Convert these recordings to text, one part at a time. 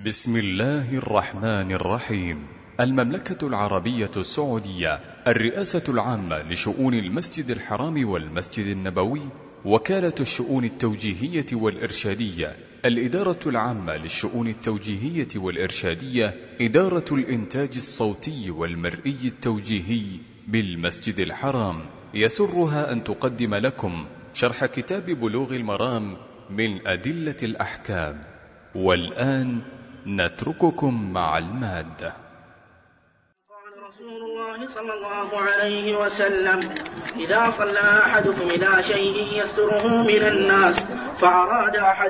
بسم الله الرحمن الرحيم. المملكة العربية السعودية، الرئاسة العامة لشؤون المسجد الحرام والمسجد النبوي، وكالة الشؤون التوجيهية والإرشادية، الإدارة العامة للشؤون التوجيهية والإرشادية، إدارة الإنتاج الصوتي والمرئي التوجيهي بالمسجد الحرام، يسرها أن تقدم لكم شرح كتاب بلوغ المرام من أدلة الأحكام. والآن نترككم مع المادة. قال رسول الله صلى الله عليه وسلم: إذا صلى أحدكم إلى شيء يستره من الناس فأراد أحد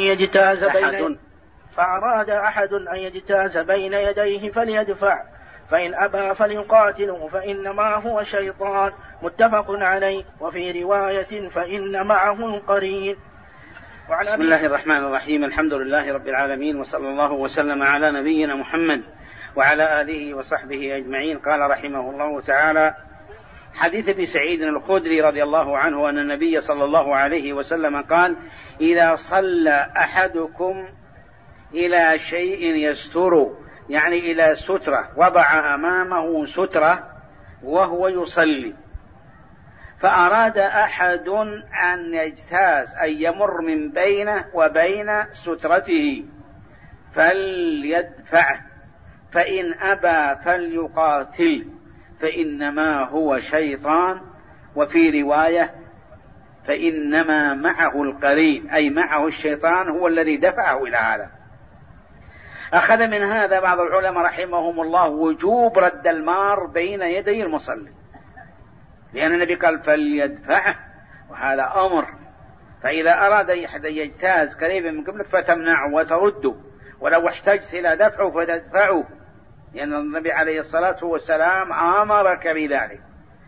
أن يجتاز بين يديه فليدفع، فإن أبى فليقاتله فإنما هو شيطان. متفق عليه. وفي رواية: فإن معه القرين. بسم الله الرحمن الرحيم. الحمد لله رب العالمين، وصلى الله وسلم على نبينا محمد وعلى آله وصحبه أجمعين. قال رحمه الله تعالى: حديث ابن سعيد الخدري رضي الله عنه أن النبي صلى الله عليه وسلم قال: إذا صلى أحدكم إلى شيء يستر، يعني إلى سترة، وضع أمامه سترة وهو يصلي، فأراد أحد أن يجتاز أن يمر من بينه وبين سترته فليدفعه، فإن أبى فليقاتل فإنما هو شيطان. وفي رواية: فإنما معه القرين، أي معه الشيطان هو الذي دفعه إلى هذا. أخذ من هذا بعض العلماء رحمهم الله وجوب رد المار بين يدي المصلي، لأن النبي قال فليدفعه، وهذا أمر. فإذا أراد أحد يجتاز قريبا من قبلك فتمنعه وترده، ولو احتجت إلى دفعه فتدفعه، لأن النبي عليه الصلاة والسلام أمرك بذلك.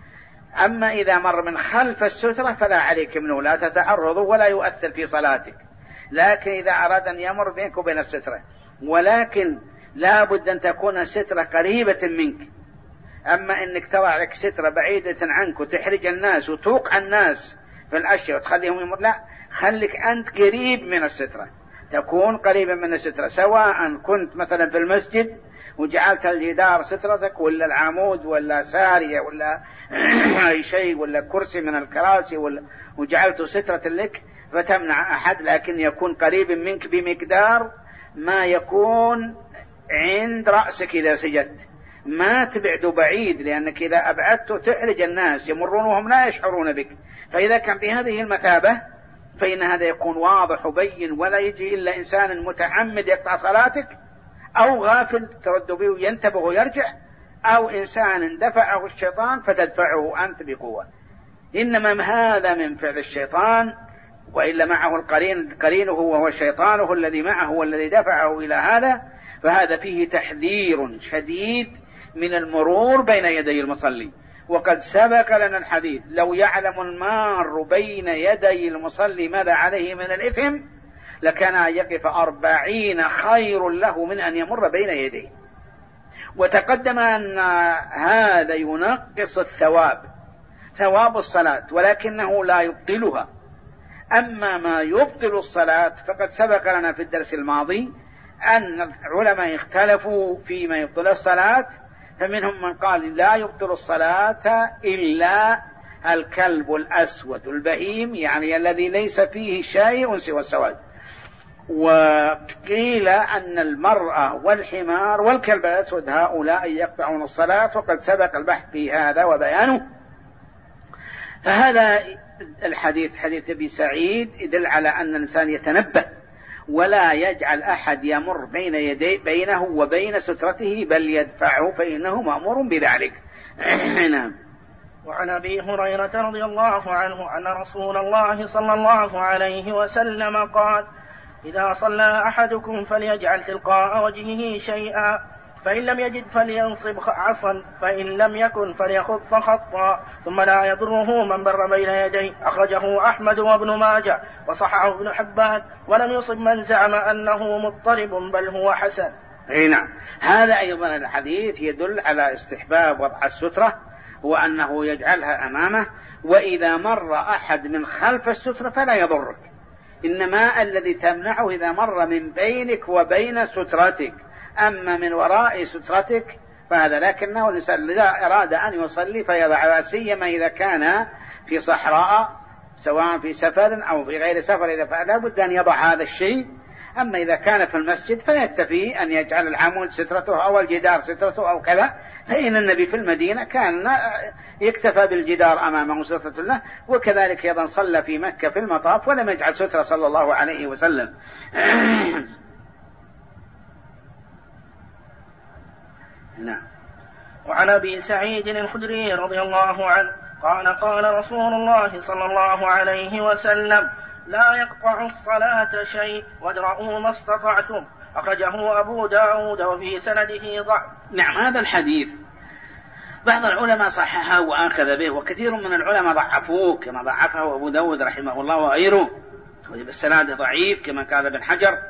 أما إذا مر من خلف السترة فلا عليك منه، لا تتعرضه ولا يؤثر في صلاتك. لكن إذا أراد أن يمر بينك وبين السترة، ولكن لا بد أن تكون السترة قريبة منك. أما إنك تضع لك سترة بعيدة عنك وتحرج الناس وتوقع الناس في الأشياء وتخليهم يمر، لا، خليك أنت قريب من السترة، تكون قريبا من السترة. سواء كنت مثلا في المسجد وجعلت الجدار سترتك، ولا العمود، ولا سارية، ولا أي شيء، ولا كرسي من الكراسي، وجعلته سترة لك فتمنع أحد، لكن يكون قريب منك بمقدار ما يكون عند رأسك إذا سجدت، ما تبعد بعيد، لأنك إذا أبعدته تحرج الناس يمرون وهم لا يشعرون بك. فإذا كان بهذه المثابة فإن هذا يكون واضح وبين، ولا يجي إلا إنسان متعمد يقطع صلاتك، أو غافل ترد به وينتبه ويرجع، أو إنسان دفعه الشيطان فتدفعه أنت بقوة. إنما هذا من فعل الشيطان، وإلا معه القرين، قرينه وهو شيطانه الذي معه والذي دفعه إلى هذا. فهذا فيه تحذير شديد من المرور بين يدي المصلي. وقد سبق لنا الحديث: لو يعلم المار بين يدي المصلي ماذا عليه من الإثم لكان أن يقف 40 خير له من أن يمر بين يديه. وتقدم أن هذا ينقص الثواب، ثواب الصلاة، ولكنه لا يبطلها. أما ما يبطل الصلاة فقد سبق لنا في الدرس الماضي أن العلماء اختلفوا فيما يبطل الصلاة، فمنهم من قال لا يبطل الصلاة إلا الكلب الأسود البهيم، يعني الذي ليس فيه شيء سوى السواد. وقيل أن المرأة والحمار والكلب الأسود هؤلاء يقطعون الصلاة، وقد سبق البحث في هذا وبيانه. فهذا الحديث، حديث أبي سعيد، يدل على أن الإنسان يتنبه ولا يجعل أحد يمر بينه وبين سترته، بل يدفعه فإنه مأمور بذلك. نعم. وعن أبي هريرة رضي الله عنه أن رسول الله صلى الله عليه وسلم قال: إذا صلى أحدكم فليجعل تلقاء وجهه شيئا، فإن لم يجد فلينصب عصا، فإن لم يكن فليخط خطا، ثم لا يضره من بر بين يديه. أخرجه أحمد وابن ماجه وصححه ابن حبان، ولم يصب من زعم أنه مضطرب بل هو حسن. نعم. هذا أيضا الحديث يدل على استحباب وضع السترة، وأنه يجعلها أمامه، وإذا مر أحد من خلف السترة فلا يضرك، إنما الذي تمنعه إذا مر من بينك وبين سترتك، أما من وراء سترتك فهذا. لكنه الإنسان إذا أراد أن يصلي فيضع، سيما إذا كان في صحراء سواء في سفر أو في غير سفر، فلا بد أن يضع هذا الشيء. أما إذا كان في المسجد فيكتفي أن يجعل العمود سترته أو الجدار سترته أو كذا، فإن النبي في المدينة كان يكتفى بالجدار أمامه سترة له، وكذلك أيضا صلى في مكة في المطاف ولم يجعل سترة صلى الله عليه وسلم. نعم. وعن أبي سعيد الخدري رضي الله عنه قال قال رسول الله صلى الله عليه وسلم: لا يقطع الصلاة شيء وادرؤوا ما استطعتم. أخرجه أبو داود وفي سنده ضعف. نعم، هذا الحديث بعض العلماء صححه وأخذ به، وكثير من العلماء ضعفوه كما ضعفه أبو داود رحمه الله وغيره، والسناد ضعيف كما قال ابن حجر.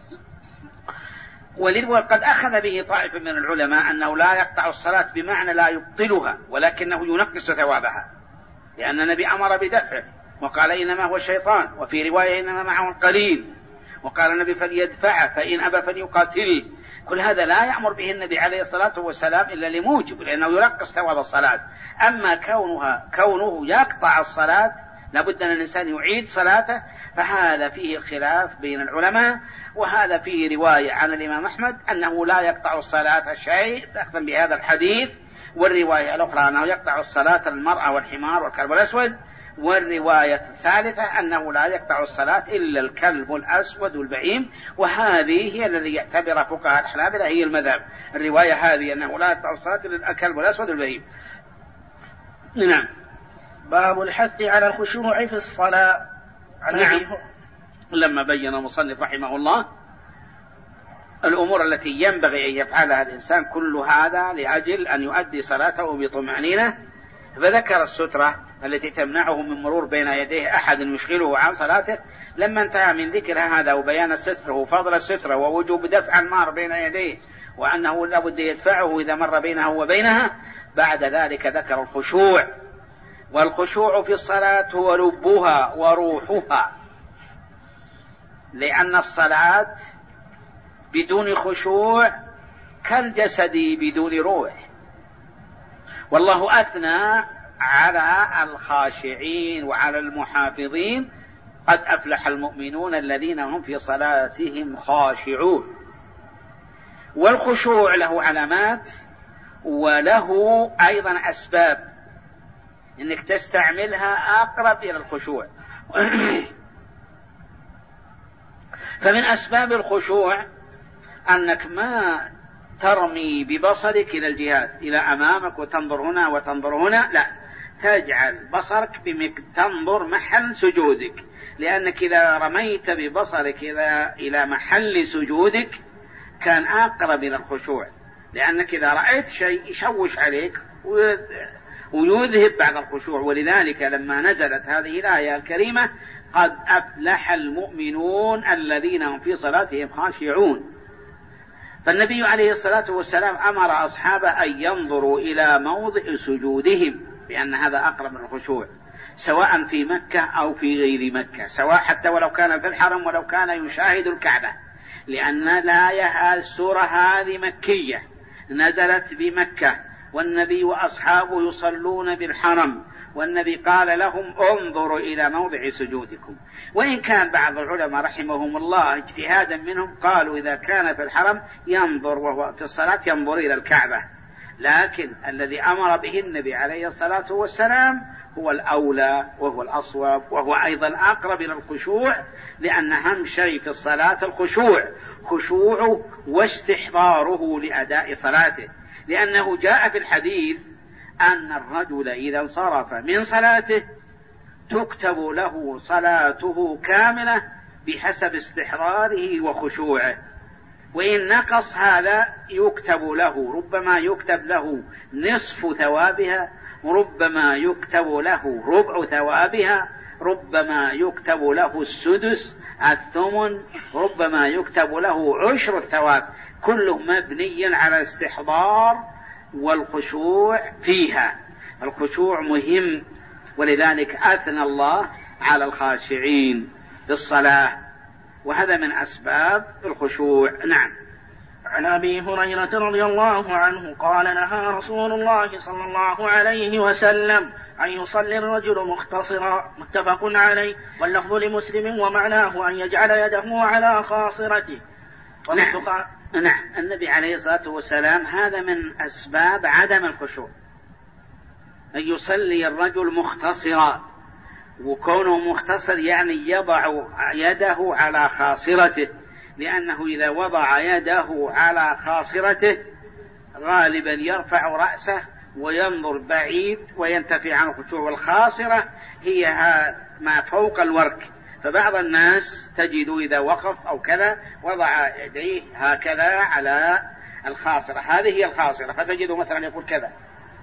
وقد أخذ به طائفة من العلماء أنه لا يقطع الصلاة بمعنى لا يبطلها، ولكنه ينقص ثوابها، لأن النبي أمر بدفعه وقال إنما هو شيطان، وفي رواية إنما معه القليل، وقال النبي فليدفعه فإن أبى فليقاتله. كل هذا لا يأمر به النبي عليه الصلاة والسلام إلا لموجب، لأنه ينقص ثواب الصلاة. أما كونه يقطع الصلاة لابد أن الإنسان يعيد صلاته، فهذا فيه الخلاف بين العلماء. وهذا فيه رواية عن الإمام أحمد أنه لا يقطع الصلاة شيء تأخذ بهذا الحديث، والرواية الأخرى أنه يقطع الصلاة المرأة والحمار والكلب الأسود، والرواية الثالثة أنه لا يقطع الصلاة إلا الكلب الأسود والبهيم، وهذه هي الذي يعتبر فقهاء الحنابلة هي المذهب. الرواية هذه أنه لا يقطع الصلاة إلا الكلب الأسود والبهيم. نعم. باب الحث على الخشوع في الصلاة. نعم. لما بين المصنف رحمه الله الأمور التي ينبغي أن يفعلها الإنسان كل هذا لأجل أن يؤدي صلاته بطمأنينة، فذكر السترة التي تمنعه من مرور بين يديه أحد يشغله عن صلاته. لما انتهى من ذكر هذا وبيان السترة وفضل السترة ووجوب دفع المار بين يديه وأنه لا بد يدفعه إذا مر بينه وبينها، بعد ذلك ذكر الخشوع. والخشوع في الصلاة هو لبها وروحها، لأن الصلاة بدون خشوع كالجسد بدون روح. والله أثنى على الخاشعين وعلى المحافظين: قد أفلح المؤمنون الذين هم في صلاتهم خاشعون. والخشوع له علامات وله أيضا أسباب إنك تستعملها أقرب إلى الخشوع. فمن أسباب الخشوع أنك ما ترمي ببصرك إلى الجهات إلى أمامك وتنظر هنا وتنظر هنا، لا، تجعل بصرك تنظر محل سجودك، لأنك إذا رميت ببصرك إلى محل سجودك كان أقرب إلى الخشوع، لأنك إذا رأيت شيء يشوش عليك ويذهب بعد الخشوع. ولذلك لما نزلت هذه الآية الكريمة: قد أفلح المؤمنون الذين هم في صلاتهم خاشعون، فالنبي عليه الصلاة والسلام أمر أصحابه أن ينظروا إلى موضع سجودهم، لأن هذا أقرب من الخشوع، سواء في مكة أو في غير مكة، سواء حتى ولو كان في الحرم ولو كان يشاهد الكعبة، لأن السورة هذه مكية نزلت بمكة، والنبي وأصحابه يصلون بالحرم، والنبي قال لهم: انظروا إلى موضع سجودكم. وإن كان بعض العلماء رحمهم الله اجتهادا منهم قالوا إذا كان في الحرم ينظر وهو في الصلاة ينظر إلى الكعبة، لكن الذي أمر به النبي عليه الصلاة والسلام هو الأولى وهو الأصوب وهو أيضا أقرب إلى الخشوع، لأن أهم شيء في الصلاة الخشوع، خشوعه واستحضاره لأداء صلاته، لأنه جاء في الحديث أن الرجل إذا انصرف من صلاته تكتب له صلاته كاملة بحسب استحضاره وخشوعه، وإن نقص هذا يكتب له، ربما يكتب له نصف ثوابها، ربما يكتب له ربع ثوابها، ربما يكتب له السدس الثمن، ربما يكتب له عشر الثواب، كله مبني على استحضار والخشوع فيها. الخشوع مهم، ولذلك أثنى الله على الخاشعين. في الصلاة، وهذا من أسباب الخشوع. نعم. عن أبي هريرة رضي الله عنه قال نهى رسول الله صلى الله عليه وسلم أن يصلي الرجل مختصرا، متفق عليه، واللفظ لمسلم ومعناه أن يجعل يده على خاصرته. نعم. النبي عليه الصلاة والسلام هذا من أسباب عدم الخشوع، أن يصلي الرجل مختصرا، وكونه مختصر يعني يضع يده على خاصرته، لأنه إذا وضع يده على خاصرته غالبا يرفع رأسه وينظر بعيد وينتفي عن الخشوع. والخاصرة هي ما فوق الورك، فبعض الناس تجد إذا وقف أو كذا وضع يديه هكذا على الخاصرة، هذه هي الخاصرة، فتجده مثلا يقول كذا،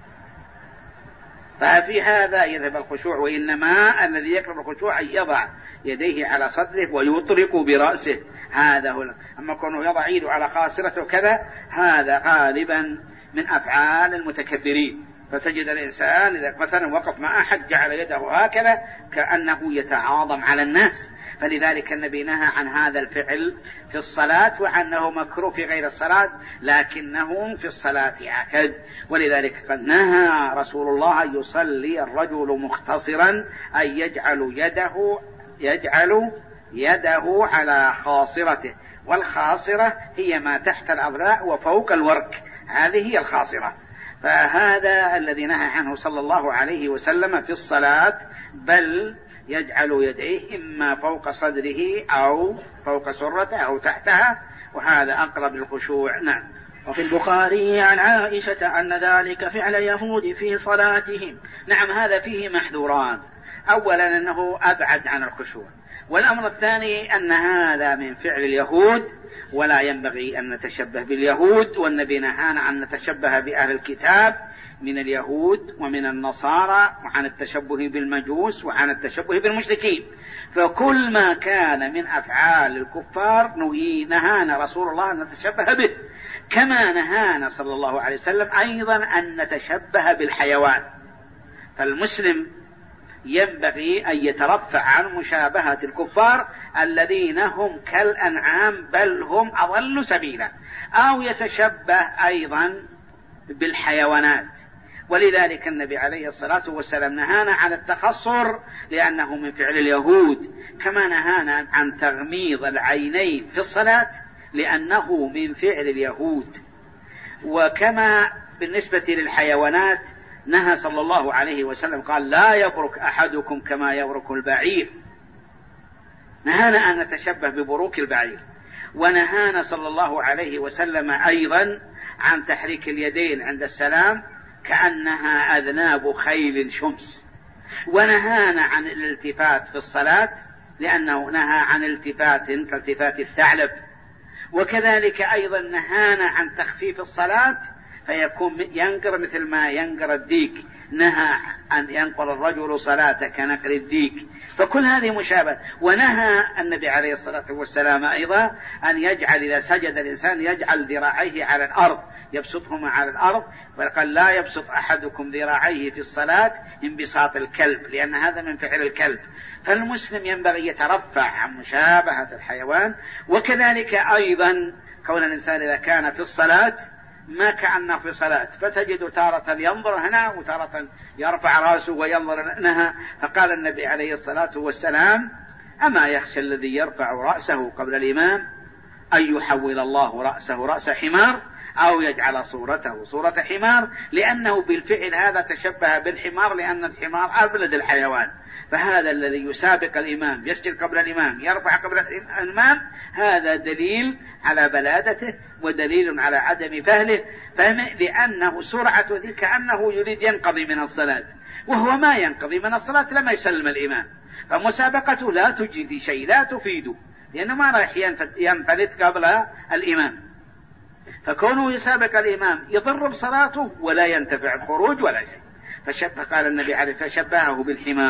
ففي هذا يذهب الخشوع. وإنما الذي يقرب الخشوع أن يضع يديه على صدره ويطرق برأسه، هذا هو. أما كونه يضع يده على خاصرته كذا هذا غالبا من أفعال المتكبرين، فتجد الإنسان إذا مثلا وقف مع أحد جعل يده هكذا كأنه يتعاظم على الناس. فلذلك النبي نهى عن هذا الفعل في الصلاة، وعنه مكروه في غير الصلاة، لكنه في الصلاة أكد. ولذلك قد نهى رسول الله أن يصلي الرجل مختصرا، أن يجعل يده على خاصرته، والخاصرة هي ما تحت الأذراع وفوق الورك، هذه هي الخاصرة. فهذا الذي نهى عنه صلى الله عليه وسلم في الصلاة، بل يجعل يديه إما فوق صدره أو فوق سرته أو تحتها، وهذا أقرب للخشوع. نعم. وفي البخاري عن عائشة أن ذلك فعل يهود في صلاتهم. نعم، هذا فيه محذوران. أولا أنه أبعد عن الخشوع، والأمر الثاني أن هذا من فعل اليهود، ولا ينبغي أن نتشبه باليهود، والنبي نهانا أن نتشبه بأهل الكتاب من اليهود ومن النصارى، وعن التشبه بالمجوس، وعن التشبه بالمشركين. فكل ما كان من أفعال الكفار نهانا رسول الله أن نتشبه به، كما نهانا صلى الله عليه وسلم أيضا أن نتشبه بالحيوان. فالمسلم ينبغي أن يترفع عن مشابهة الكفار الذين هم كالأنعام بل هم أضل سبيلا، أو يتشبه أيضا بالحيوانات. ولذلك النبي عليه الصلاة والسلام نهانا عن التخصر لأنه من فعل اليهود، كما نهانا عن تغميض العينين في الصلاة لأنه من فعل اليهود. وكما بالنسبة للحيوانات نهى صلى الله عليه وسلم قال لا يبرك أحدكم كما يبرك البعير، نهانا أن نتشبه ببروك البعير. ونهانا صلى الله عليه وسلم أيضا عن تحريك اليدين عند السلام كأنها أذناب خيل شمس. ونهانا عن الالتفات في الصلاة لأنه نهى عن التفات كالتفات الثعلب. وكذلك أيضا نهانا عن تخفيف الصلاة فيكون ينقر مثل ما ينقر الديك، نهى أن ينقر الرجل صلاة كنقر الديك، فكل هذه مشابهة. ونهى النبي عليه الصلاة والسلام أيضا أن يجعل إذا سجد الإنسان يجعل ذراعيه على الأرض، يبسطهما على الأرض، وقال لا يبسط أحدكم ذراعيه في الصلاة انبساط الكلب، لأن هذا من فعل الكلب. فالمسلم ينبغي يترفع عن مشابهة الحيوان. وكذلك أيضا كون الإنسان إذا كان في الصلاة ما كأنه في صلاة، فتجد تارة ينظر هنا وتارة يرفع رأسه وينظر هنا. فقال النبي عليه الصلاة والسلام أما يخشى الذي يرفع رأسه قبل الإمام أن يحول الله رأسه رأس حمار أو يجعل صورته صورة حمار، لأنه بالفعل هذا تشبه بالحمار، لأن الحمار أبلد الحيوان. فهذا الذي يسابق الإمام يسجد قبل الإمام يرفع قبل الإمام، هذا دليل على بلادته ودليل على عدم فهمه، لأنه سرعة ذي كأنه يريد ينقضي من الصلاة، وهو ما ينقضي من الصلاة لما يسلم الإمام. فمسابقته لا تجدي شيء، لا تفيد، لأنه ما راح ينفلت قبل الإمام. فكونه يسابق الإمام يضر بصلاته ولا ينتفع بخروج ولا شيء. فقال النبي عليه فشبهه بالحمار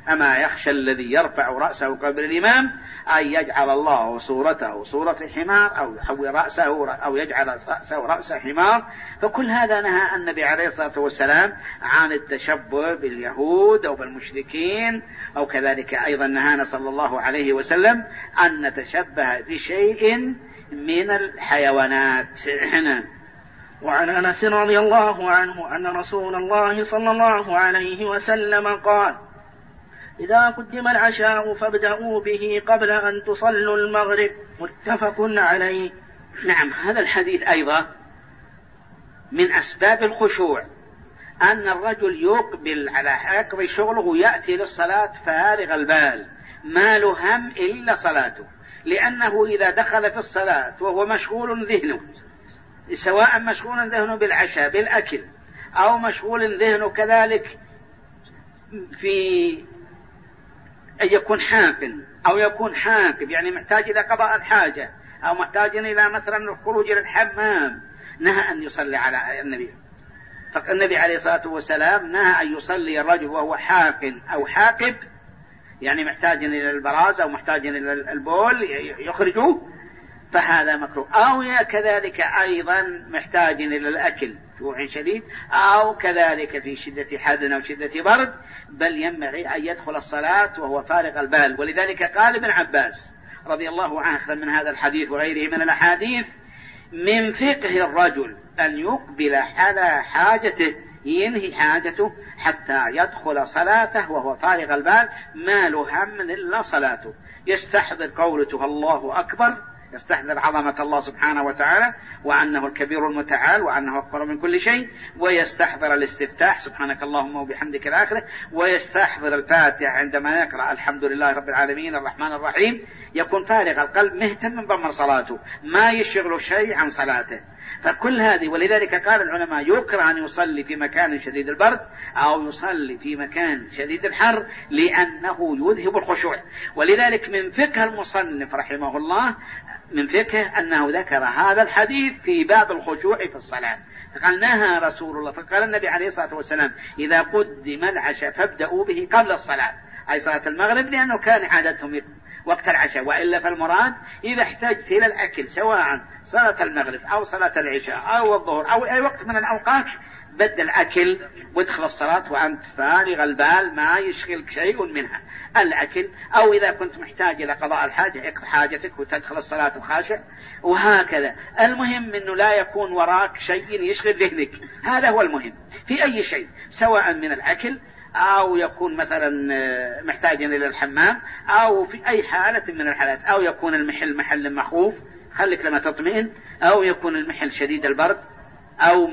أما يخشى الذي يرفع رأسه قبل الإمام أن يجعل الله صورته صورة حمار أو يحول رأسه أو يجعل رأسه رأس حمار. فكل هذا نهى النبي عليه الصلاة والسلام عن التشبه باليهود أو بالمشركين، أو كذلك أيضا نهانا صلى الله عليه وسلم أن نتشبه بشيء من الحيوانات. وعن أنس رضي الله عنه أن رسول الله صلى الله عليه وسلم قال: إذا قدم العشاء فابدأوا به قبل أن تصلوا المغرب. متفق عليه. نعم، هذا الحديث أيضا من أسباب الخشوع أن الرجل يقبل على يقضي شغله ويأتي للصلاة فارغ البال، ما له هم إلا صلاته، لأنه إذا دخل في الصلاة وهو مشغول ذهنه، سواء مشغول ذهنه بالعشاء بالأكل أو مشغول ذهنه كذلك في أن يكون حاقن أو يكون حاقب، يعني محتاج إلى قضاء الحاجة أو محتاج إلى مثلا الخروج إلى الحمام، نهى أن يصلي على النبي. فالنبي عليه الصلاة والسلام نهى أن يصلي الرجل وهو حاقن أو حاقب، يعني محتاج إلى البراز أو محتاج إلى البول يخرجه، فهذا مكروه. أو كذلك أيضا محتاج إلى الأكل جوع شديد، أو كذلك في شدة حر أو شدة برد، بل ينبغي أن يدخل الصلاة وهو فارغ البال. ولذلك قال ابن عباس رضي الله عنه من هذا الحديث وغيره من الأحاديث: من فقه الرجل أن يقبل على حاجته، ينهي حاجته حتى يدخل صلاته وهو فارغ البال، ما له هم إلا صلاته، يستحضر قولته الله أكبر، يستحضر عظمة الله سبحانه وتعالى وأنه الكبير المتعال وأنه أكبر من كل شيء، ويستحضر الاستفتاح سبحانك اللهم وبحمدك الآخرة، ويستحضر الفاتحة عندما يقرأ الحمد لله رب العالمين الرحمن الرحيم، يكون فارغ القلب مهتم بضمن صلاته، ما يشغل شيء عن صلاته. فكل هذه، ولذلك قال العلماء يكره أن يصلي في مكان شديد البرد أو يصلي في مكان شديد الحر لأنه يذهب الخشوع. ولذلك من فقه المصنف رحمه الله من فقه أنه ذكر هذا الحديث في باب الخشوع في الصلاة. قال نهى رسول الله، فقال النبي عليه الصلاة والسلام: إذا قدم العشاء فابدأوا به قبل الصلاة، أي صلاة المغرب، لأنه كان عادتهم وقت العشاء. وإلا فالمراد إذا احتجت إلى الأكل سواء صلاة المغرب أو صلاة العشاء أو الظهر أو أي وقت من الأوقات، بدل الأكل وادخل الصلاة وأنت فارغ البال ما يشغلك شيء منها الأكل. أو إذا كنت محتاج إلى قضاء الحاجة اقضي حاجتك وتدخل الصلاة وخاشع، وهكذا. المهم أنه لا يكون وراك شيء يشغل ذهنك، هذا هو المهم في أي شيء، سواء من الأكل أو يكون مثلا محتاجا إلى الحمام أو في أي حالة من الحالات، أو يكون المحل محل مخوف خليك لما تطمئن، أو يكون المحل شديد البرد أو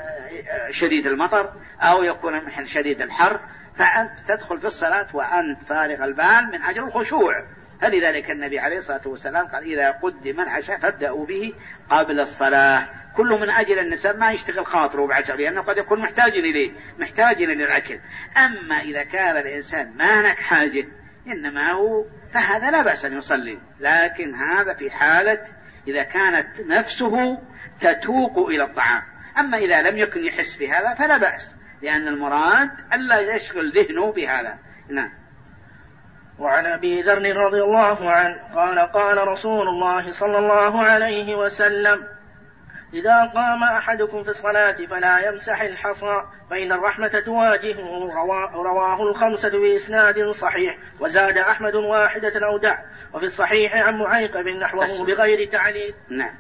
شديد المطر، أو يكون المحل شديد الحر، فأنت تدخل في الصلاة وأنت فارغ البال من أجل الخشوع. فلذلك النبي عليه الصلاة والسلام قال: إذا قدم العشاء فابدأوا به قبل الصلاة، كله من أجل النساء ما يشتغل خاطره بعشاء، لأنه قد يكون محتاج إليه، محتاج إلى الأكل. أما إذا كان الإنسان ما هناك حاجة إنما هو، فهذا لا بأس أن يصلي، لكن هذا في حالة إذا كانت نفسه تتوق إلى الطعام. أما إذا لم يكن يحس بهذا فلا بأس، لأن المراد ألا يشغل ذهنه بهذا. نعم. وعن أبي ذر رضي الله عنه قال: قال رسول الله صلى الله عليه وسلم: إذا قام أحدكم في الصلاة فلا يمسح الحصى فإن الرحمة تواجهه. رواه الخمسة بإسناد صحيح، وزاد أحمد واحدة أو دع، وفي الصحيح عن معيقب نحوه بغير تعليل. نعم.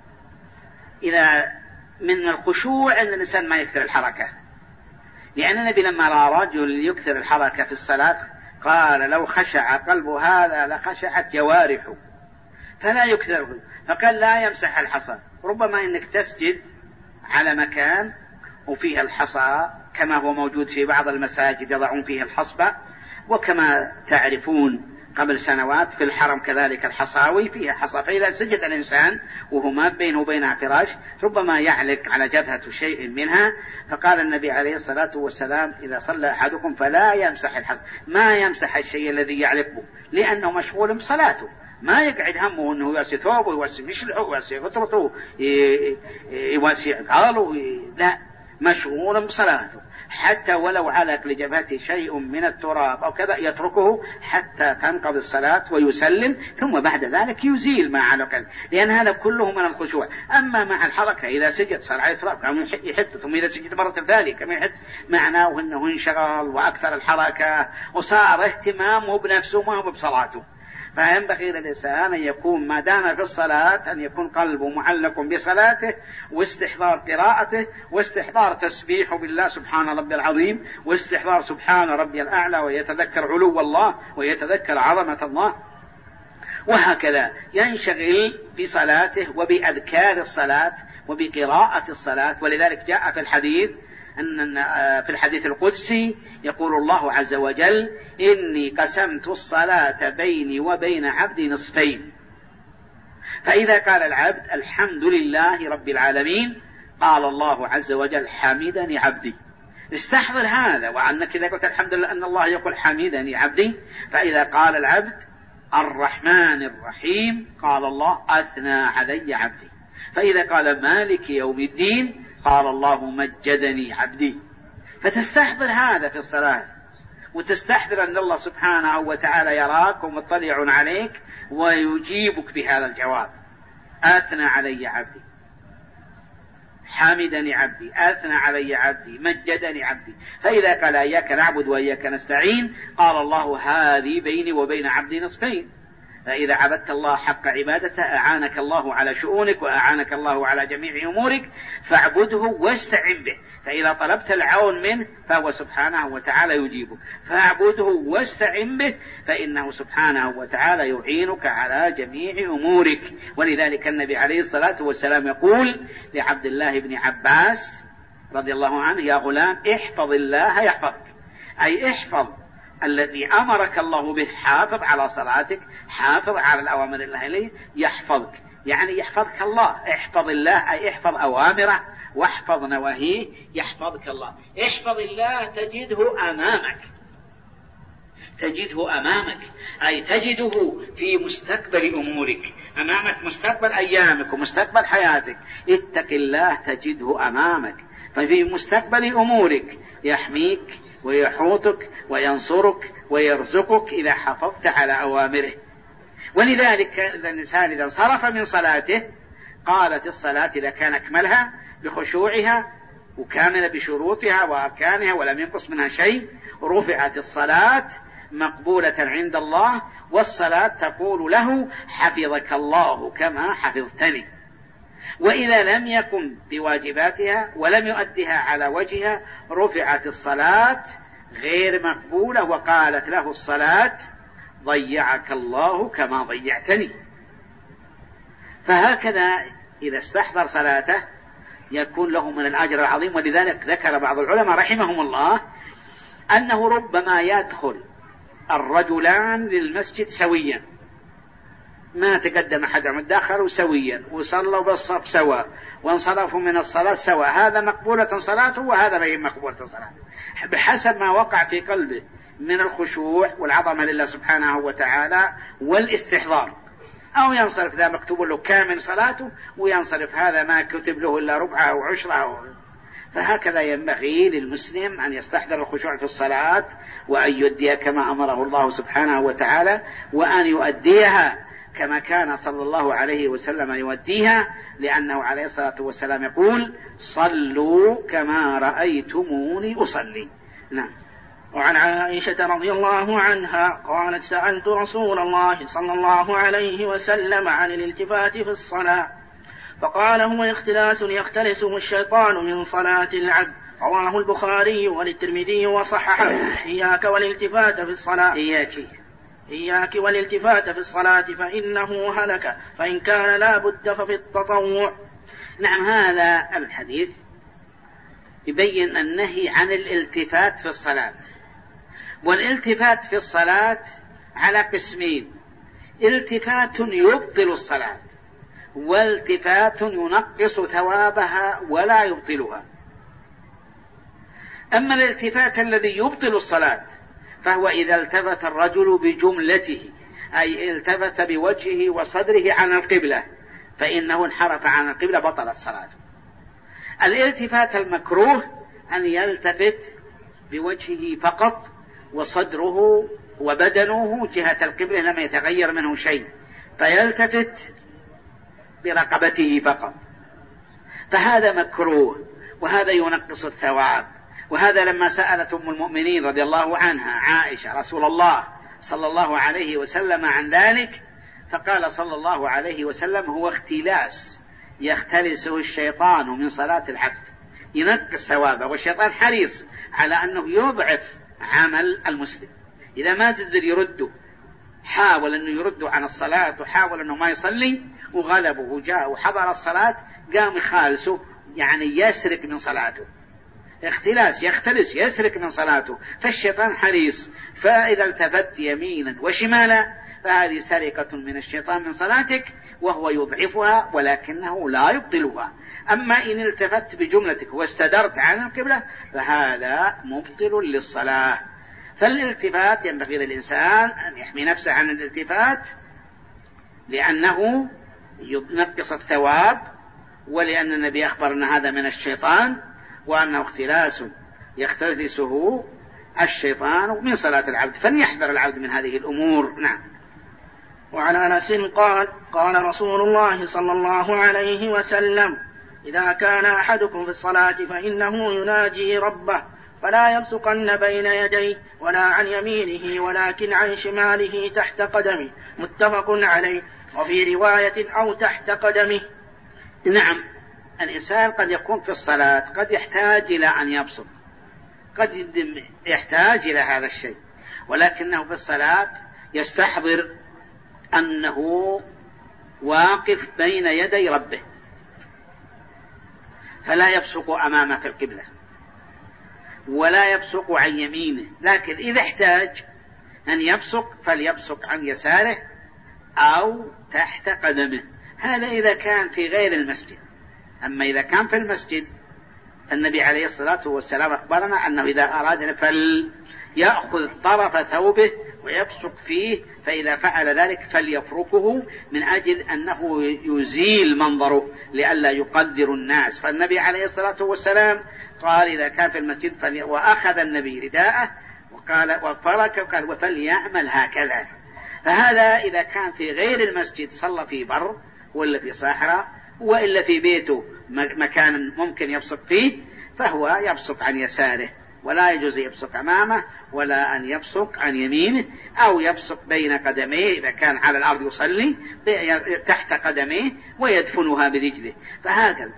إذا من الخشوع أن الإنسان ما يكثر الحركة، لأن النبي لما رأى رجل يكثر الحركة في الصلاة قال: لو خشع قلب هذا لخشعت جوارحه، فلا يكثر. فقال: لا يمسح الحصى. ربما إنك تسجد على مكان وفيه الحصى كما هو موجود في بعض المساجد يضعون فيه الحصبة، وكما تعرفون قبل سنوات في الحرم كذلك الحصاوي فيها حصى، فإذا سجد الإنسان وهو ما بينه وبينها فراش ربما يعلق على جبهته شيء منها. فقال النبي عليه الصلاة والسلام: إذا صلى أحدكم فلا يمسح الحصى، ما يمسح الشيء الذي يعلقه، لأنه مشغول بصلاته، ما يقعد همه أنه يواسي ثوبه، يواسي مشلحه، يواسي غطرته، يواسي عقاله، لا، مشغول بصلاته، حتى ولو علق لجبهته شيء من التراب أو كذا يتركه حتى تنقضي الصلاة ويسلم، ثم بعد ذلك يزيل ما علق، لأن هذا كله من الخشوع. أما مع الحركة إذا سجد صار عليه تراب كم يحط، ثم إذا سجد مرة ثانية كم يحط، معناه أنه انشغل وأكثر الحركة وصار اهتمامه بنفسه ما هو بصلاته. فينبغي للإنسان أن يكون ما دام في الصلاة أن يكون قلبه معلق بصلاته، واستحضار قراءته، واستحضار تسبيحه بالله سبحان ربي العظيم، واستحضار سبحان ربي الأعلى، ويتذكر علو الله ويتذكر عظمة الله، وهكذا ينشغل بصلاته وبأذكار الصلاة وبقراءة الصلاة. ولذلك جاء في الحديث في الحديث القدسي يقول الله عز وجل: إني قسمت الصلاة بيني وبين عبدي نصفين، فإذا قال العبد الحمد لله رب العالمين قال الله عز وجل حمدني عبدي. استحضر هذا، وعنك إذا قلت الحمد لله أن الله يقول حمدني عبدي. فإذا قال العبد الرحمن الرحيم قال الله أثنى علي عبدي. فإذا قال مالك يوم الدين قال الله مجدني عبدي. فتستحضر هذا في الصلاة، وتستحضر أن الله سبحانه وتعالى يراك ومطلع عليك ويجيبك بهذا الجواب: أثنى علي عبدي، حمدني عبدي، أثنى علي عبدي، مجدني عبدي. فإذا قال إياك نعبد وإياك نستعين قال الله هذه بيني وبين عبدي نصفين. فإذا عبدت الله حق عبادته أعانك الله على شؤونك وأعانك الله على جميع أمورك، فاعبده واستعن به. فإذا طلبت العون منه فهو سبحانه وتعالى يجيبك، فاعبده واستعن به، فإنه سبحانه وتعالى يعينك على جميع أمورك. ولذلك النبي عليه الصلاة والسلام يقول لعبد الله بن عباس رضي الله عنه: يا غلام احفظ الله يحفظك، أي احفظ الذي أمرك الله به، حافظ على صلاتك، حافظ على الأوامر الله إليه، يحفظك، يعني يحفظك الله. احفظ الله أي احفظ أوامره واحفظ نواهيه، يحفظك الله. احفظ الله تجده أمامك، تجده أمامك أي تجده في مستقبل أمورك، أمامك مستقبل أيامك ومستقبل حياتك. اتق الله تجده أمامك، ففي مستقبل أمورك يحميك ويحوطك وينصرك ويرزقك إذا حافظت على أوامره. ولذلك الإنسان إذا انصرف من صلاته، قالت الصلاة إذا كان أكملها بخشوعها وكامل بشروطها وأركانها ولم ينقص منها شيء، رفعت الصلاة مقبولة عند الله، والصلاة تقول له حفظك الله كما حفظتني. وإذا لم يقم بواجباتها ولم يؤدها على وجهها، رفعت الصلاة غير مقبولة، وقالت له الصلاة ضيعك الله كما ضيعتني. فهكذا إذا استحضر صلاته يكون له من الأجر العظيم. ولذلك ذكر بعض العلماء رحمهم الله أنه ربما يدخل الرجلان للمسجد سويا، ما تقدم أحدهم، دخلوا سويا وصلوا بالصف سوا وانصرفوا من الصلاة سوا، هذا مقبولة صلاته وهذا غير مقبولة صلاته، بحسب ما وقع في قلبه من الخشوع والعظمة لله سبحانه وتعالى والاستحضار. أو ينصرف ذا مكتوب له كامل صلاته، وينصرف هذا ما كتب له إلا ربعه أو عشره. فهكذا ينبغي للمسلم أن يستحضر الخشوع في الصلاة، وأن يؤديها كما أمره الله سبحانه وتعالى، وأن يؤديها كما كان صلى الله عليه وسلم يؤديها، لأنه عليه الصلاة والسلام يقول: صلوا كما رأيتموني أصلي. نعم. وعن عائشة رضي الله عنها قالت: سألت رسول الله صلى الله عليه وسلم عن الالتفات في الصلاة، فقال: هو اختلاس يختلسه الشيطان من صلاة العبد. رواه البخاري والترمذي وصححه. إياك والالتفات في الصلاة، إياك والالتفات في الصلاة فإنه هلك، فإن كان لا بد ففي التطوع. نعم، هذا الحديث يبين النهي عن الالتفات في الصلاة. والالتفات في الصلاة على قسمين: التفات يبطل الصلاة، والتفات ينقص ثوابها ولا يبطلها. أما الالتفات الذي يبطل الصلاة فهو إذا التفت الرجل بجملته، أي التفت بوجهه وصدره عن القبلة، فإنه انحرف عن القبلة، بطلت صلاته. الالتفات المكروه أن يلتفت بوجهه فقط وصدره وبدنه جهة القبلة لم يتغير منه شيء، فيلتفت برقبته فقط، فهذا مكروه وهذا ينقص الثواب. وهذا لما سألت أم المؤمنين رضي الله عنها عائشة رسول الله صلى الله عليه وسلم عن ذلك، فقال صلى الله عليه وسلم: هو اختلاس يختلسه الشيطان من صلاة العبد، ينقص ثوابه، والشيطان حريص على أنه يضعف عمل المسلم. إذا ما تقدر يرده، حاول أنه يرده عن الصلاة وحاول أنه ما يصلي وغلبه وجاء وحضر الصلاة قام يخالسه، يعني يسرق من صلاته، اختلاس يختلس يسرق من صلاته، فالشيطان حريص. فإذا التفت يمينا وشمالا فهذه سرقة من الشيطان من صلاتك وهو يضعفها ولكنه لا يبطلها. أما إن التفت بجملتك واستدرت عن القبلة فهذا مبطل للصلاة. فالالتفات ينبغي للإنسان أن يحمي نفسه عن الالتفات، لأنه ينقص الثواب، ولأن النبي أخبر أن هذا من الشيطان، وأنه اختلاس يختلسه الشيطان من صلاة العبد، فليحذر العبد من هذه الأمور. نعم. وعن أنس قال: قال رسول الله صلى الله عليه وسلم: إذا كان أحدكم في الصلاة فإنه يناجي ربه فلا يبصقن بين يديه ولا عن يمينه ولكن عن شماله تحت قدمه، متفق عليه. وفي رواية: أو تحت قدمه. نعم، الإنسان قد يكون في الصلاة قد يحتاج إلى أن يبصق، قد يحتاج إلى هذا الشيء، ولكنه في الصلاة يستحضر أنه واقف بين يدي ربه فلا يبصق أمامه في القبلة ولا يبصق عن يمينه، لكن إذا احتاج أن يبصق فليبصق عن يساره أو تحت قدمه. هذا إذا كان في غير المسجد. أما إذا كان في المسجد النبي عليه الصلاة والسلام أخبرنا أنه إذا أراد فليأخذ طرف ثوبه ويبصق فيه، فإذا فعل ذلك فليفركه من أجل أنه يزيل منظره لئلا يقدر الناس. فالنبي عليه الصلاة والسلام قال إذا كان في المسجد وأخذ النبي رداءه وقال وفرك وقال وفليعمل هكذا. فهذا إذا كان في غير المسجد صلى في بر ولا في صحراء وإلا في بيته مكان ممكن يبصق فيه فهو يبصق عن يساره، ولا يجوز يبصق أمامه ولا أن يبصق عن يمينه أو يبصق بين قدميه إذا كان على الأرض يصلي تحت قدميه ويدفنها برجله، فهكذا.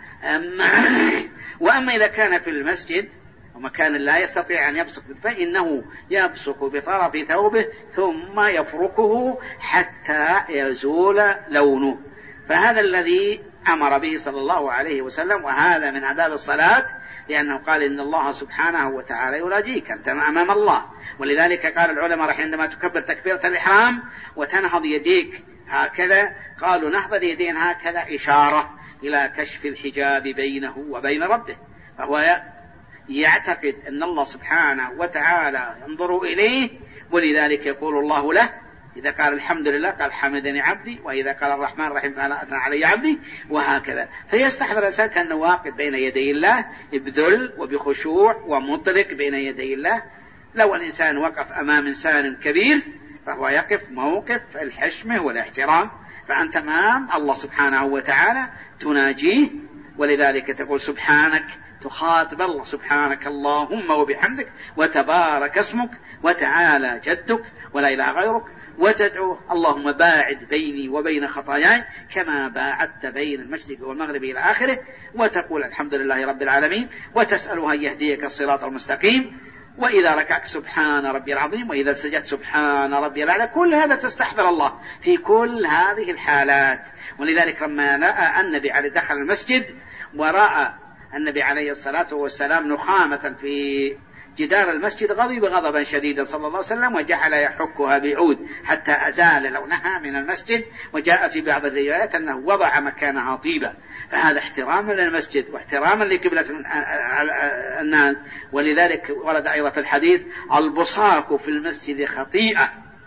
وأما إذا كان في المسجد ومكان لا يستطيع أن يبصق فإنه يبصق بطرف ثوبه ثم يفركه حتى يزول لونه. فهذا الذي أمر به صلى الله عليه وسلم، وهذا من آداب الصلاة، لأنه قال إن الله سبحانه وتعالى يناجيك أنت أمام الله. ولذلك قال العلماء عندما تكبر تكبيرة الإحرام وتنهض يديك هكذا، قالوا نهض اليدين هكذا إشارة إلى كشف الحجاب بينه وبين ربه، فهو يعتقد أن الله سبحانه وتعالى ينظر إليه، ولذلك يقول الله له إذا قال الحمد لله قال حمدني عبدي، وإذا قال الرحمن الرحيم قال أثنى علي عبدي، وهكذا. فيستحضر الإنسان كأنه واقف بين يدي الله بذل وبخشوع ومطرق بين يدي الله. لو الإنسان وقف أمام إنسان كبير فهو يقف موقف الحشمة والاحترام، فأنت أمام الله سبحانه وتعالى تناجيه، ولذلك تقول سبحانك، تخاطب الله سبحانك اللهم وبحمدك وتبارك اسمك وتعالى جدك ولا إله غيرك، وتدعو اللهم باعد بيني وبين خطاياي كما باعدت بين المشرق والمغرب إلى آخره، وتقول الحمد لله رب العالمين، وتسأله أن يهديك الصراط المستقيم. وإذا ركعت سبحان ربي العظيم، وإذا سجدت سبحان ربي الأعلى. كل هذا تستحضر الله في كل هذه الحالات. ولذلك لما رأى النبي عليه دخل المسجد ورأى النبي عليه الصلاة والسلام نخامة في جدار المسجد غضب غضبا شديدا صلى الله عليه وسلم، وجعل يحكها بعود حتى أزال لونها من المسجد. وجاء في بعض الروايات أنه وضع مكانها طيبا، فهذا احتراما للمسجد واحتراما لقبلة الناس. ولذلك ورد أيضا في الحديث البصاق في المسجد خطيئة،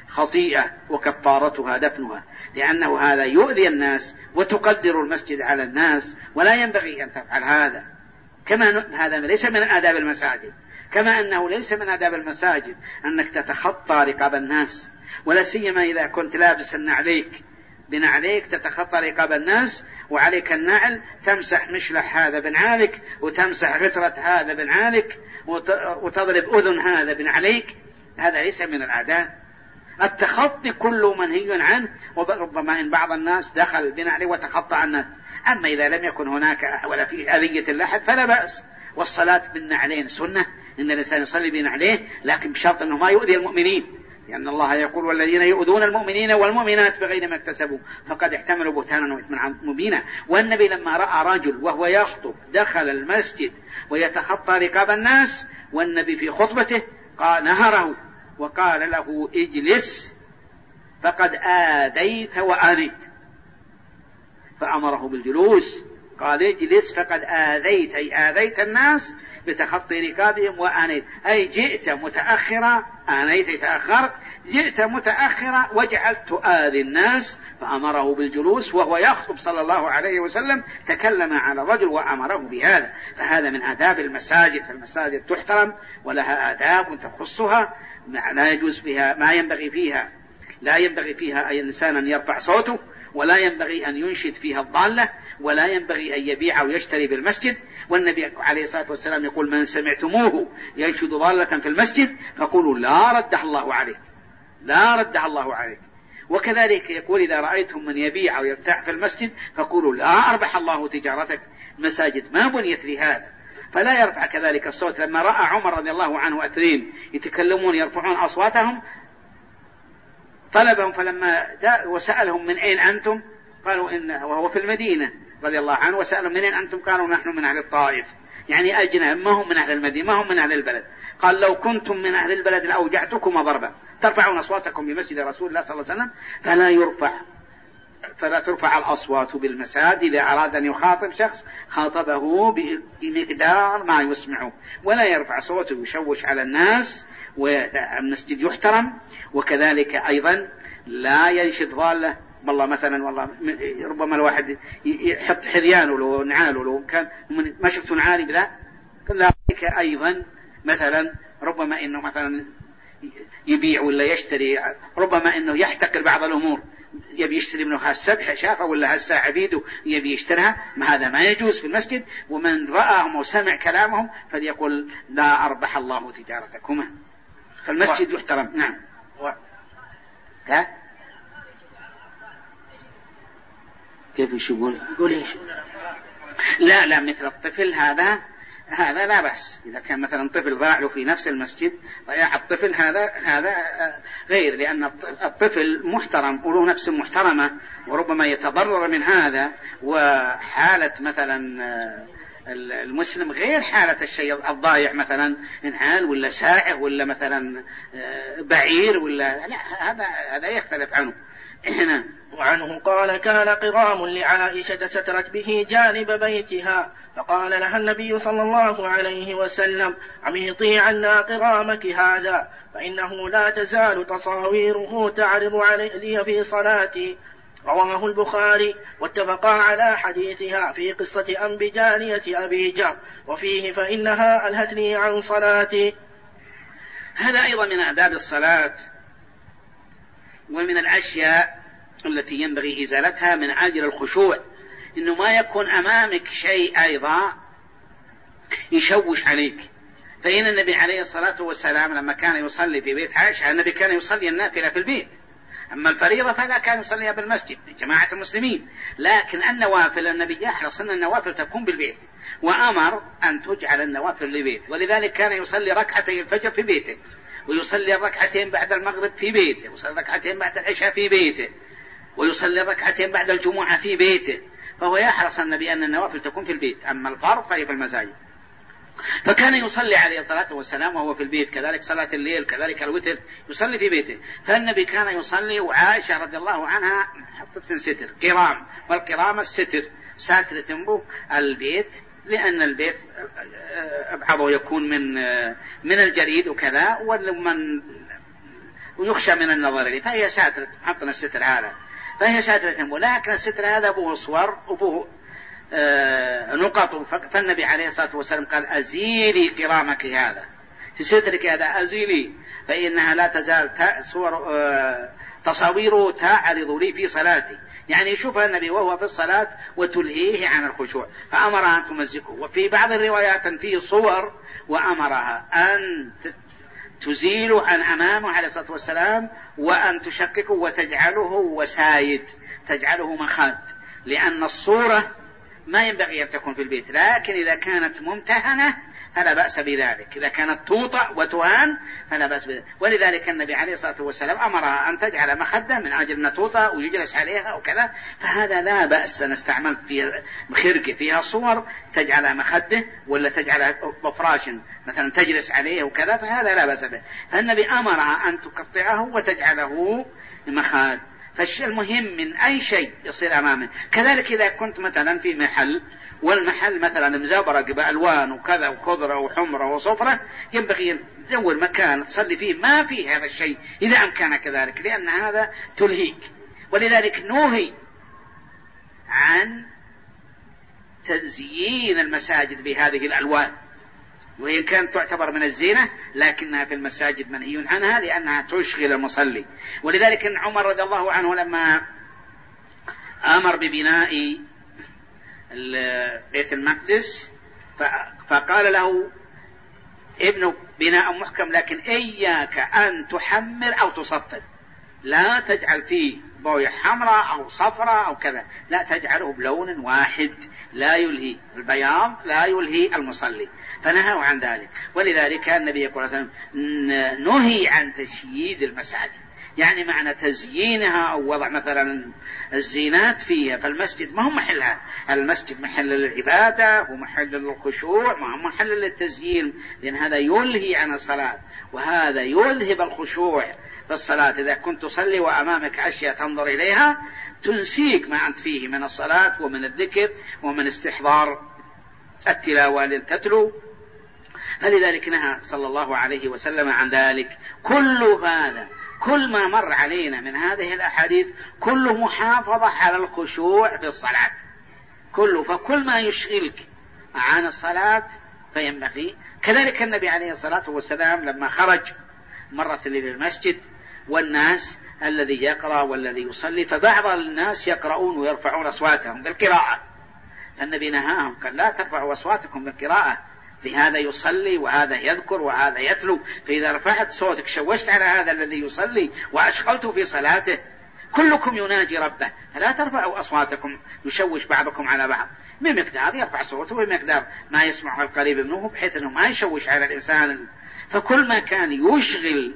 خطيئة وكفارتها دفنها، لأنه هذا يؤذي الناس وتقدر المسجد على الناس، ولا ينبغي أن تفعل هذا. كما هذا ليس من آداب المساجد، كما أنه ليس من آداب المساجد أنك تتخطى رقاب الناس، ولا سيما إذا كنت لابس النعليك بنعليك تتخطى رقاب الناس، وعليك النعل تمسح مشلح هذا بنعالك، وتمسح غترة هذا بنعالك، وتضرب أذن هذا بنعليك. هذا ليس من الآداب. التخطي كل منهي عنه، وربما إن بعض الناس دخل بنعله وتخطى الناس. أما إذا لم يكن هناك ولا في أذية لأحد فلا بأس. والصلاة بالنعلين سنة، إن الإنسان يصلي بنعليه، لكن بشرط أنه ما يؤذي المؤمنين، لأن الله يقول والذين يؤذون المؤمنين والمؤمنات بغير ما اكتسبوا فقد احتملوا بهتانا وإثما مبينا. والنبي لما رأى رجل وهو يخطب دخل المسجد ويتخطى رقاب الناس، والنبي في خطبته قال نهره وقال له اجلس فقد آذيت وآنيت، فأمره بالجلوس. قال اجلس فقد آذيت، أي آذيت الناس بتخطي ركابهم وآنيت، أي جئت متأخرا، آنيت تأخرت، جئت متأخرا وجعلت تؤذي الناس، فأمره بالجلوس وهو يخطب صلى الله عليه وسلم، تكلم على الرجل وأمره بهذا. فهذا من آداب المساجد، فالمساجد تحترم ولها آداب تخصها، لا يجوز فيها ما ينبغي فيها، لا ينبغي فيها أي إنسان أن يرفع صوته، ولا ينبغي أن ينشد فيها الضالة، ولا ينبغي أن يبيع ويشتري بالمسجد. والنبي عليه الصلاة والسلام يقول من سمعتموه ينشد ضالة في المسجد فقولوا لا ردها الله عليك، لا ردها الله عليك. وكذلك يقول إذا رأيتم من يبيع ويبتاع في المسجد فقولوا لا أربح الله تجارتك. المساجد ما بنيت لهذا، فلا يرفع كذلك الصوت. لما رأى عمر رضي الله عنه أثرين يتكلمون يرفعون أصواتهم طلبهم، فلما جاء وسألهم من أين أنتم قالوا وهو في المدينة رضي الله عنه، وسألهم من أين أنتم قالوا نحن من أهل الطائف، يعني أجنب، ما هم من أهل المدينة، ما هم من أهل البلد. قال لو كنتم من أهل البلد لأوجعتكم ضربا، ترفعون أصواتكم بمسجد رسول الله صلى الله عليه وسلم. فلا ترفع الأصوات بالمساجد. إذا أراد أن يخاطب شخص خاطبه بمقدار ما يسمعه، ولا يرفع صوته ويشوش على الناس، والمسجد يحترم. وكذلك أيضا لا ينشد ضالة، والله مثلا والله ربما الواحد يحط حذيانه لو نعاله لو كان ما شفت نعالي بذا. كذلك أيضا مثلا ربما إنه مثلا يبيع ولا يشتري، ربما إنه يحتقر بعض الأمور، يبي يشتري منه هالسبحة شافه ولا هالساعة بيده يبي يشتريها، هذا ما يجوز في المسجد. ومن رآهم وسمع كلامهم فليقول لا أربح الله تجارتكما. فالمسجد يحترم. نعم. ها؟ كيف يشوفون؟ يقول إيش؟ لا مثل الطفل هذا لا بأس. إذا كان مثلا طفل ضاع له في نفس المسجد ضياع الطفل هذا غير، لأن الطفل محترم وله نفس محترمة، وربما يتضرر من هذا. وحالة مثلا المسلم غير حالة الشيء الضايع، مثلا انعال ولا ساعر ولا مثلا بعير ولا لا، هذا يختلف عنه. هنا وعنه قال كان قرام لعائشة سترت به جانب بيتها، فقال لها النبي صلى الله عليه وسلم عميطي عنا قرامك هذا، فإنه لا تزال تصاويره تعرض علي في صلاتي. رواه البخاري، واتفقا على حديثها في قصة أنبجانية أبي جعفر، وفيه فإنها ألهتني عن صلاتي. هذا أيضا من آداب الصلاة، ومن الأشياء التي ينبغي إزالتها من عاجل الخشوع، إنه ما يكون أمامك شيء أيضا يشوش عليك. فإن النبي عليه الصلاة والسلام لما كان يصلي في بيت عائشة النبي كان يصلي النافلة في البيت، أما الفريضة فلا كان يصليها بالمسجد جماعة المسلمين. لكن النوافل النبي يحرص أن النوافل تكون بالبيت، وأمر أن تجعل النوافل لبيت. ولذلك كان يصلي ركعتي الفجر في بيته، ويصلي الركعتين بعد المغرب في بيته، ويصلي الركعتين بعد العشاء في بيته، ويصلي الركعتين بعد الجمعة في بيته. فهو يحرص النبي أن النوافل تكون في البيت، أما الفرض فهي في المساجد. فكان يصلي عليه الصلاة والسلام وهو في البيت، كذلك صلاة الليل، كذلك الوتر يصلي في بيته. فالنبي كان يصلي، وعائشة رضي الله عنها حطت ستر قرام، والقرام الستر ساتر تنبو البيت، لأن البيت أبعضه يكون من الجريد وكذا، ويخشى من النظر إليه، فهي ساترة، حطنا الستر هذا، فهي ساترة، ولكن الستر هذا أبوه صور، أبوه نقط. فالنبي عليه الصلاة والسلام قال أزيلي كرامك هذا، في سترك هذا أزيلي، فإنها لا تزال تصاويره تعرض لي في صلاتي، يعني يشوفها النبي وهو في الصلاة وتلهيه عن الخشوع، فأمرها أن تمزقه. وفي بعض الروايات فيه صور وأمرها أن تزيله عن أمامه عليه الصلاة والسلام، وأن تشككه وتجعله وسايد، تجعله مخاد، لأن الصورة ما ينبغي أن تكون في البيت، لكن إذا كانت ممتهنة فلا بأس بذلك، إذا كانت توطأ وتهان فلا بأس بذلك. ولذلك النبي عليه الصلاة والسلام أمرها أن تجعل مخدة من أجل أن توطأ ويجلس عليها وكذا، فهذا لا بأس. أن استعملت فيها خرقة فيها صور تجعلها مخدة، ولا تجعلها بفراش مثلا تجلس عليه وكذا، فهذا لا بأس به. فالنبي أمرها أن تقطعه وتجعله مخاد. فالشيء المهم من أي شيء يصير أمامه. كذلك إذا كنت مثلا في محل، والمحل مثلا مزبرق بألوان وكذا وخضرة وحمرة وصفرة، ينبغي أن تزور مكان تصلي فيه ما فيه هذا الشيء إذا أمكن كذلك، لأن هذا تلهيك. ولذلك نوهي عن تزيين المساجد بهذه الألوان، وإن كانت تعتبر من الزينة لكنها في المساجد منهي عنها لأنها تشغل المصلي. ولذلك إن عمر رضي الله عنه لما أمر ببناء بيت المقدس فقال له ابن بناء محكم، لكن إياك أن تحمر أو تسطر، لا تجعل فيه بوية حمراء أو صفراء أو كذا، لا تجعله بلون واحد لا يلهي البياض، لا يلهي المصلي، فنهوا عن ذلك. ولذلك النبي يقول صلى الله عليه وسلم نهي عن تشييد المساجد، يعني معنى تزيينها أو وضع مثلا الزينات فيها. فالمسجد ما هو محلها، المسجد محل للعبادة ومحل للخشوع، ما هو محل للتزيين، لأن هذا يلهي عن الصلاة، وهذا يلهب الخشوع في الصلاة. إذا كنت تصلي وأمامك أشياء تنظر إليها تنسيك ما أنت فيه من الصلاة ومن الذكر ومن استحضار التلاوة لتتلو. فلذلك نهى صلى الله عليه وسلم عن ذلك. كل هذا، كل ما مر علينا من هذه الأحاديث كله محافظة على الخشوع في الصلاة كله، فكل ما يشغلك عن الصلاة فينبغي. كذلك النبي عليه الصلاة والسلام لما خرج مرة للمسجد والناس الذي يقرأ والذي يصلي، فبعض الناس يقرؤون ويرفعون أصواتهم بالقراءة، فالنبي نهاهم قال لا ترفعوا أصواتكم بالقراءة، في هذا يصلي وهذا يذكر وهذا يتلو، فإذا رفعت صوتك شوشت على هذا الذي يصلي وأشغلته في صلاته. كلكم يناجي ربه، فلا ترفعوا أصواتكم يشوش بعضكم على بعض، بمقدار يرفع صوته بمقدار ما يسمعه القريب منه، بحيث أنه ما يشوش على الإنسان. فكل ما كان يشغل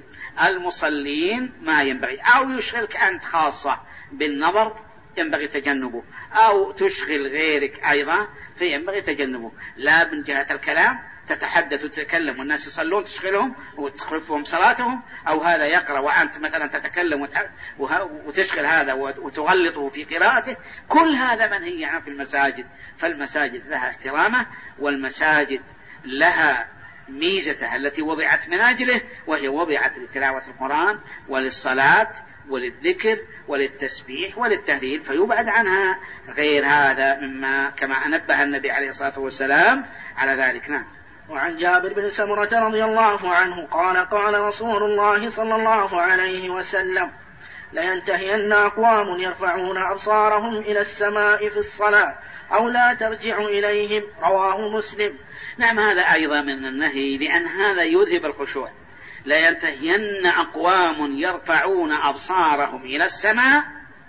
المصلين ما ينبغي، أو يشغلك أنت خاصة بالنظر ينبغي تجنبه، أو تشغل غيرك أيضا فينبغي تجنبه. لا من جهة الكلام تتحدث وتتكلم والناس يصلون تشغلهم وتخلفهم صلاتهم، أو هذا يقرأ وأنت مثلا تتكلم وتشغل هذا وتغلطه في قراءته، كل هذا منهي عنه في المساجد. فالمساجد لها احترامه، والمساجد لها ميزتها التي وضعت من أجله، وهي وضعت لتلاوة القرآن وللصلاة وللذكر وللتسبيح وللتهليل، فيبعد عنها غير هذا مما كما نبه النبي عليه الصلاة والسلام على ذلك. نعم. وعن جابر بن سمرة رضي الله عنه قال قال رسول الله صلى الله عليه وسلم لينتهين أقوام يرفعون أبصارهم إلى السماء في الصلاة أو لا ترجع إليهم، رواه مسلم. نعم، هذا أيضا من النهي، لأن هذا يذهب الخشوع. لا ينتهين أقوام يرفعون أبصارهم إلى السماء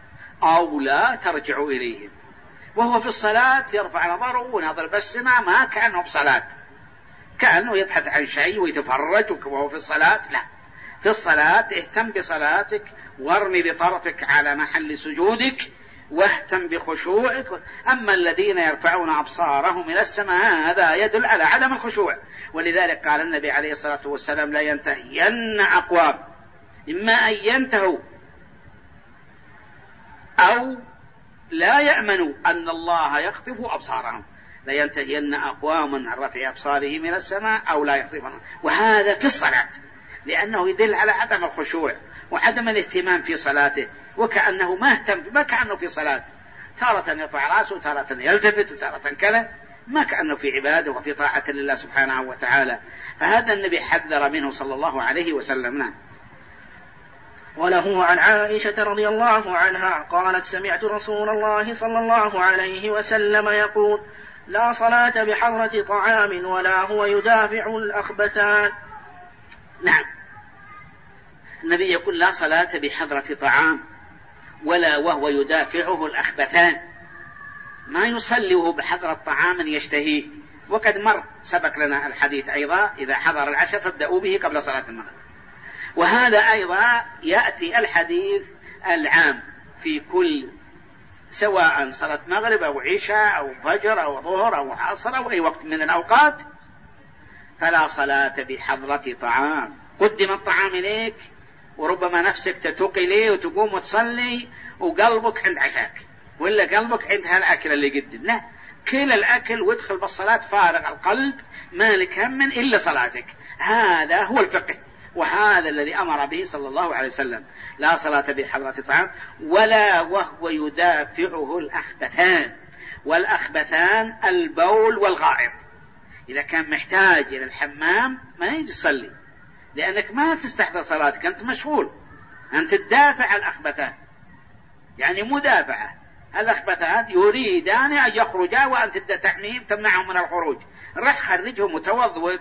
أو لا ترجع إليهم، وهو في الصلاة يرفع نظره ونظر بالسماء ما كأنه بصلاة، كأنه يبحث عن شيء ويتفرج وهو في الصلاة. لا، في الصلاة اهتم بصلاتك وارمي بطرفك على محل سجودك واهتم بخشوعك. أما الذين يرفعون أبصارهم إلى السماء هذا يدل على عدم الخشوع. ولذلك قال النبي عليه الصلاة والسلام لا ينتهين أقوام، إما أن ينتهوا أو لا يأمنوا أن الله يخطف أبصارهم. لا ينتهين أقوام عن رفع أبصارهم إلى السماء أو لا يخطفون، وهذا في الصلاة. لأنه يدل على عدم الخشوع وعدم الاهتمام في صلاته، وكأنه ما اهتم، ما كأنه في صلاة، تارة يرفع رأسه وتارة يلتفت وتارة كذا، ما كأنه في عباده وفي طاعة لله سبحانه وتعالى. فهذا النبي حذر منه صلى الله عليه وسلم. نعم. وله عن عائشة رضي الله عنها قالت سمعت رسول الله صلى الله عليه وسلم يقول لا صلاة بحضرة طعام ولا هو يدافع الأخبثان. نعم، النبي يقول لا صلاة بحضرة طعام ولا وهو يدافعه الأخبثان، ما يصلي وهو بحضرة طعام يشتهيه، وقد مر سبق لنا الحديث أيضا إذا حضر العشاء فابدأوا به قبل صلاة المغرب. وهذا أيضا يأتي الحديث العام في كل، سواء صلاة مغرب أو عشاء أو فجر أو ظهر أو عصر أو أي وقت من الأوقات، فلا صلاة بحضرة طعام. قدم الطعام إليك وربما نفسك تتوق إليه وتقوم وتصلي وقلبك عند عشاك، ولا قلبك عند هالأكل اللي قدم، لا، كل الأكل وادخل بالصلاة فارغ القلب مالك هم إلا صلاتك. هذا هو الفقه، وهذا الذي أمر به صلى الله عليه وسلم. لا صلاة بحضرة طعام ولا وهو يدافعه الأخبثان، والأخبثان البول والغائط. إذا كان محتاج إلى الحمام ما يجي تصلي، لأنك ما تستحضر صلاتك، أنت مشغول، أنت تدافع الأخبثان، يعني مدافعة. الأخبثان يريدان أن يخرجا وأنت تحميهم تمنعهم من الخروج، رح خرجهم وتوض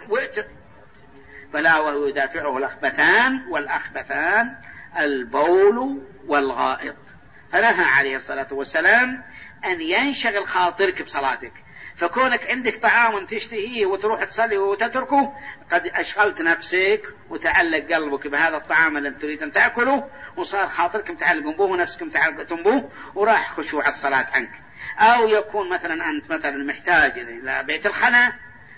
فلا وهو يدافعه الأخبثان، والأخبثان البول والغائط. فنهى عليه الصلاة والسلام أن ينشغل خاطرك بصلاتك، فكونك عندك طعام تشتهيه وتروح تصلي وتتركه قد أشغلت نفسك وتعلق قلبك بهذا الطعام الذي تريد أن تأكله، وصار خاطرك متعلق به ونفسك متعلقة به وراح خشوع الصلاة عنك. أو يكون مثلا أنت مثلا محتاج إلى بيت الخلاء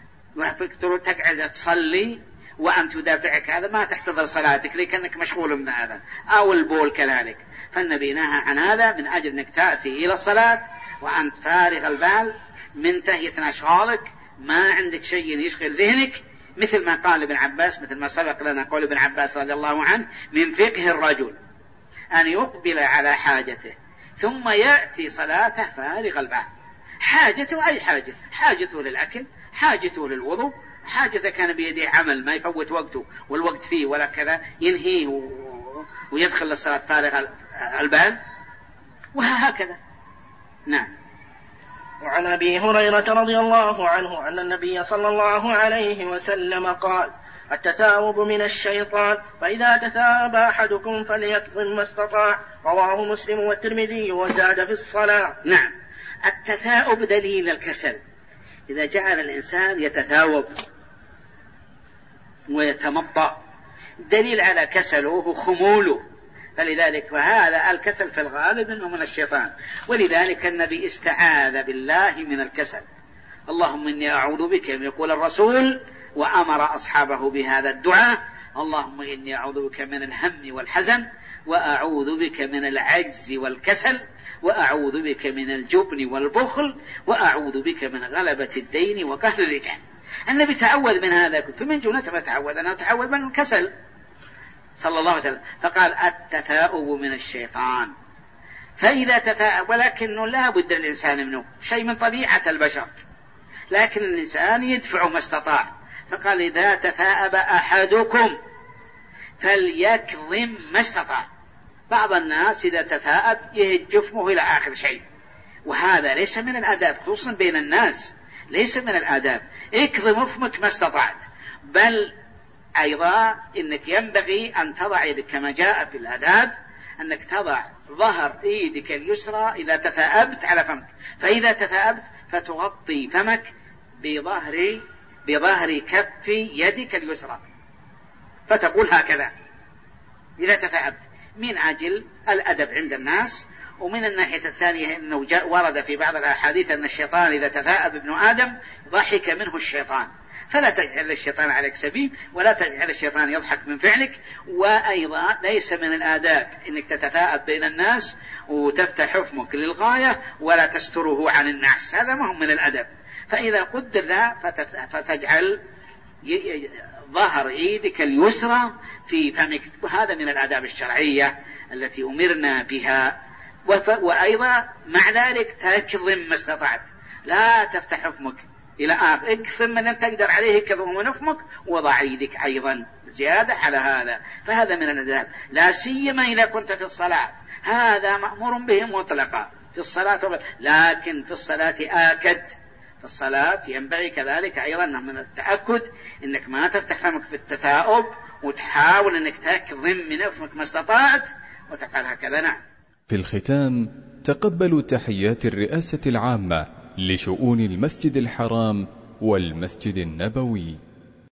تقعد تصلي وأنت يدافعك، هذا ما تحتضر صلاتك لكنك مشغول من هذا. أو البول كذلك، فالنبي نهى عن هذا من أجل أنك تأتي إلى الصلاة وأنت فارغ البال منتهية أشغالك، ما عندك شيء يشغل ذهنك، مثل ما قال ابن عباس، مثل ما سبق لنا قول ابن عباس رضي الله عنه من فقه الرجل أن يقبل على حاجته ثم يأتي صلاته فارغ البال. حاجته أي حاجة، حاجته للأكل، حاجته للوضوء، حاجته كان بيده عمل ما يفوت وقته والوقت فيه ولا كذا ينهيه ويدخل للصلاة فارغ البال، وهكذا. نعم. وعن أبي هريرة رضي الله عنه أن النبي صلى الله عليه وسلم قال التثاؤب من الشيطان، فإذا تثاءب أحدكم فليكظم ما استطاع. رواه مسلم والترمذي وزاد في الصلاة. نعم، التثاؤب دليل الكسل، إذا جعل الإنسان يتثاوب ويتمطأ دليل على كسله وخموله، فلذلك فهذا الكسل في الغالب انه من الشيطان، ولذلك النبي استعاذ بالله من الكسل. اللهم إني أعوذ بك، يقول الرسول وأمر أصحابه بهذا الدعاء، اللهم إني أعوذ بك من الهم والحزن، وأعوذ بك من العجز والكسل، وأعوذ بك من الجبن والبخل، وأعوذ بك من غلبة الدين وقهر الرجال. النبي تعوذ من هذا، فمن جملة ما تعوذ أنه تعوذ من الكسل صلى الله عليه وسلم، فقال التثاؤب من الشيطان. فإذا تثاءب، ولكنه لا بد للإنسان منه، شيء من طبيعة البشر، لكن الإنسان يدفع ما استطاع، فقال إذا تثاءب أحدكم فليكظم ما استطاع. بعض الناس إذا تثاءب يهج جفمه إلى آخر شيء، وهذا ليس من الآداب، خصوصا بين الناس ليس من الآداب. اكظم فمك ما استطعت، بل أيضا إنك ينبغي أن تضع يدك كما جاء في الآداب، أنك تضع ظهر إيدك اليسرى إذا تثاءبت على فمك، فإذا تثاءبت فتغطي فمك بظهر كف يدك اليسرى، فتقول هكذا إذا تثاءبت، من أجل الأدب عند الناس. ومن الناحية الثانية أنه ورد في بعض الأحاديث أن الشيطان إذا تثاءب ابن آدم ضحك منه الشيطان، فلا تجعل الشيطان عليك سبيل، ولا تجعل الشيطان يضحك من فعلك. وأيضا ليس من الآداب أنك تتثاءب بين الناس وتفتح فمك للغاية ولا تستره عن الناس، هذا ما هو من الأدب. فإذا قدر ذا فتجعل ظهر ايدك اليسرى في فمك، وهذا من الآداب الشرعية التي أمرنا بها. وأيضا مع ذلك تكظم ما استطعت، لا تفتح فمك إلى آخر، اكثم من تقدر عليه كظم من فمك، وضع يدك أيضا زيادة على هذا. فهذا من الآداب، لا سيما إذا كنت في الصلاة، هذا مأمور به مطلقا في الصلاة، لكن في الصلاة آكد. في الصلاة ينبغي كذلك أيضا من التأكد أنك ما تفتح فمك في التثاؤب، وتحاول أنك تكظم من فمك ما استطعت، وتفعل هكذا. نعم. في الختام تقبلوا تحيات الرئاسة العامة لشؤون المسجد الحرام والمسجد النبوي.